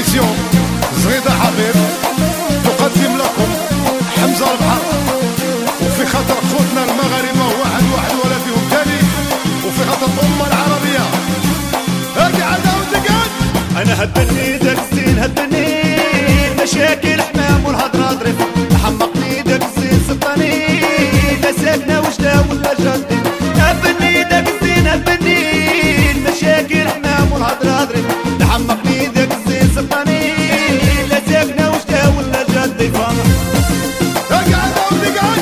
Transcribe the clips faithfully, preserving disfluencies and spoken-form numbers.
تلفزيون زغيدة حبيب تقدم لكم حمزة البحر، وفي خاطر خوتنا المغاربة واحد واحد ولا فيهم تاني، وفي خاطر الأمة العربية. هاكي عدا ودقات أنا هبني داك الزين هبني مشاكل حمام والهضرة ظريفة، حمقني داك الزين سلطاني لا ساكنة وجدة ولا جدي. هبني داك الزين هبني مشاكل حمام والهضرة ظريفة، حمقني داك الزين سلطاني لا ساكنة وجدة ولا جدي. هاكي عدا ودقات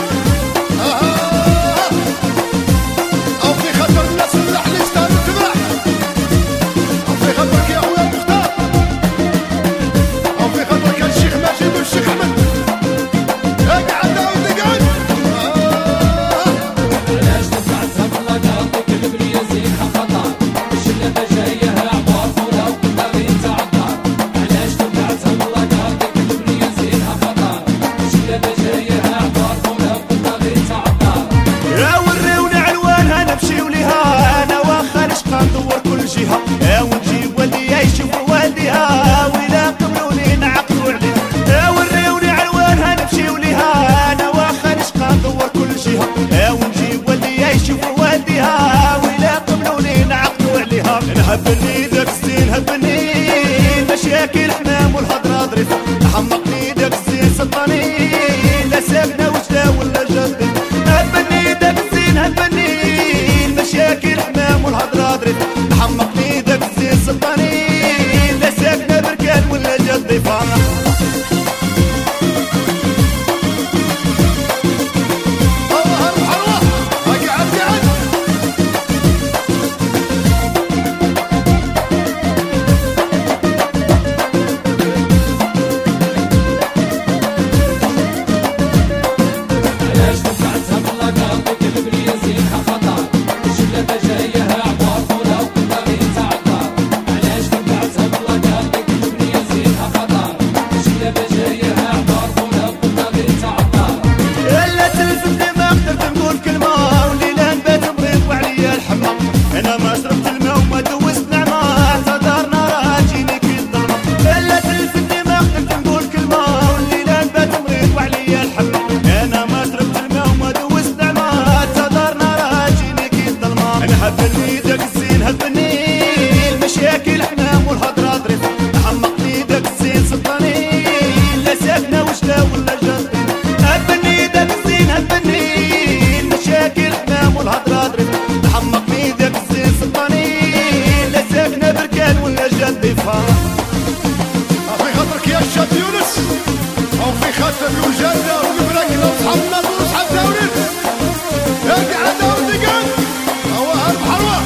أو في خاطر الناس اللحن يستاهلوا تبرح، أو في خاطرك يا أخويا مختار، أو في خاطرك يا الشيخ ماجد والشيخ أحمد. هاكي عدا ودقات علاش تسعسها باللاقاط وكذب لي زينها خطر، الشلة جاية عبار فولا وكلها غير تعطر. علاش تسعسها باللاقاط وكذب لي زينها خطر، الشلة جاية عبار فولا وكلها غير تعطر. يا وريوني علوانها نمشيو ليها، انا واخا نشقى ندور كل جهه، يا ونجيب والديا يشوفوا والديها ولا قبلوني نعقلوا عليها. يا وريوني علوانها نمشيو ليها، انا واخا نشقى ندور كل جهه، يا ونجيب والديا يشوفوا والديها ولا قبلوني نعقلوا عليها. انا هبني داك الزين هبني مشاكل حمام والهضره ظريفه، حمقني داك الزين سلطاني لا ساكنه وجده ولا جدي. هبني داك الزين هبني المشاكل حمام والهضرة ظريفة، حمقني داك الزين سلطاني لا ساكنة بركان ولا جدي. فانا الله الحلوة. هاكي عدي عد علاش تسعسها باللاقاط وكذب لي زينها خطر، الشلة جاية عبار فولا وكلها غير تعطر. علاش تسعسها باللاقاط وكذب لي زينها خطر، الشلة جاية عبار فولا وكلها غير تعطر. إلا تلفتني ما قدرت نقول كلمة، وليلة نبات مريض وعليا الحمى. أنا ما شربت الماء وما دوزت نعمة، صدرنا راه تجيني كي الظلمة. إلا تلفتني ما قدرت نقول كلمة، وليلة نبات مريض وعليا الحمى. أنا ما شربت الماء وما دوزت نعمة، صدرنا راه تجيني كي الظلمة. أنا هبني داك الزين هبني المشاكل حمام والهضرة ظريفة، حمقني داك الزين سلطاني لا ساكنة وجدة ولا جدي. هبني داك الزين هبني المشاكل حمام والهضرة ظريفة، حمقني داك الزين سلطاني لا ساكنة بركان ولا جدي. فانا في خاطرك يا الشاب يونس، أو في خاطر وجالنا ومبركنا وصحابنا وصحاب داورين. هاكي عدا ودقات هواها البحروة.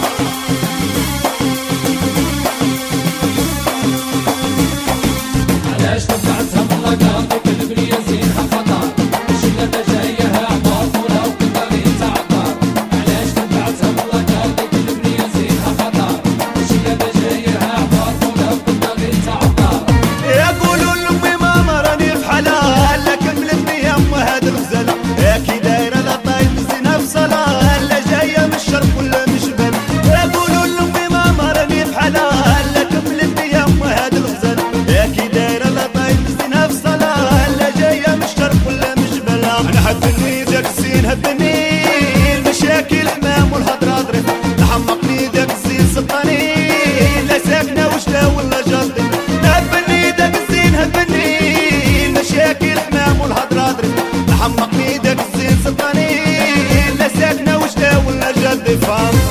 علاش تسعسها باللاقاط وكذب لي زينها خطر، الشلة جاية عبار فولا وكلها غير تعطر. علاش تسعسها باللاقاط وكذب لي زينها خطر، الشلة جاية عبار فولا وكلها غير تعطر. يقولوا لأمي ماما راني في حالها، لا كملتني يا أم هاد الغزالة، يا كي دايرة لا طايب زينها في صلاة، لا جاية من الشرق ولا من الشمال. يقولوا لأمي ماما راني في حالها، لا كملتني يا أم هاد الغزالة، يا كي دايرة لا طايب زينها في صلاة، لا جاية من الشرق ولا من الجبال. أنا هبني داك الزين هبني المشاكل حمام والهضرة ظريفة، حمقني داك الزين سلطاني لا ساكنة وجدة ولا جدي. هبني داك الزين هبني المشاكل حمام والهضرة ظريفة، حمقني داك الزين سلطاني لا ساكنة وجدة ولا جدي. فانا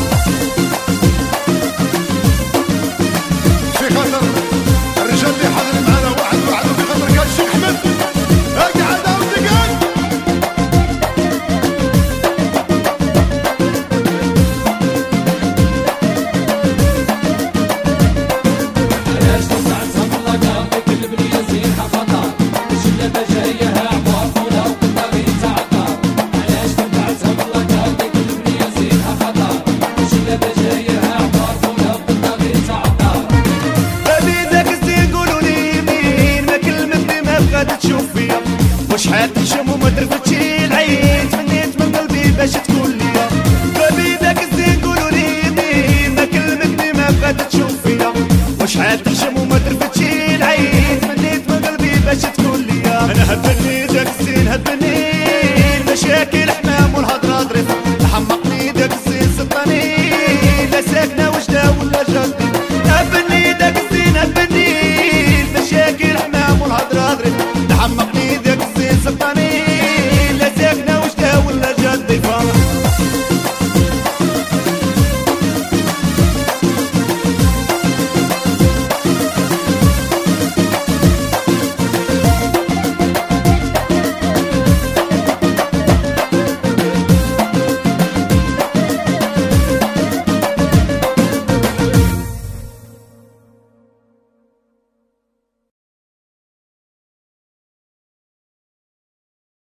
في خاطر الرجال اللي حاضر معنا واحد واحد، وفي خاطر كان الشيخ أحمد. هاكي عدا ودقات علاش تسعسها باللاقاط وكذب لي زينها خطر، الشلة جاية عبار فولا وكلها غير تعطر. علاش تسعسها باللاقاط وكذب لي زينها خطر، الشلة جاية عبار فولا وكلها غير تعطر. بابي داك الزين قولوا لي يمين، ما كلمتني ما بغات تشوف فيا، وشحال تنشم وما درفتشي العين، تمنيت من قلبي باش تكون ليا. بابي داك الزين قولوا لي يمين، ما كلمتني ما بغات تشوف فيا، وشحال تنشم وما درفتشي العين. تمنيت من قلبي باش تكون ليا. انا هبني داك الزين هبني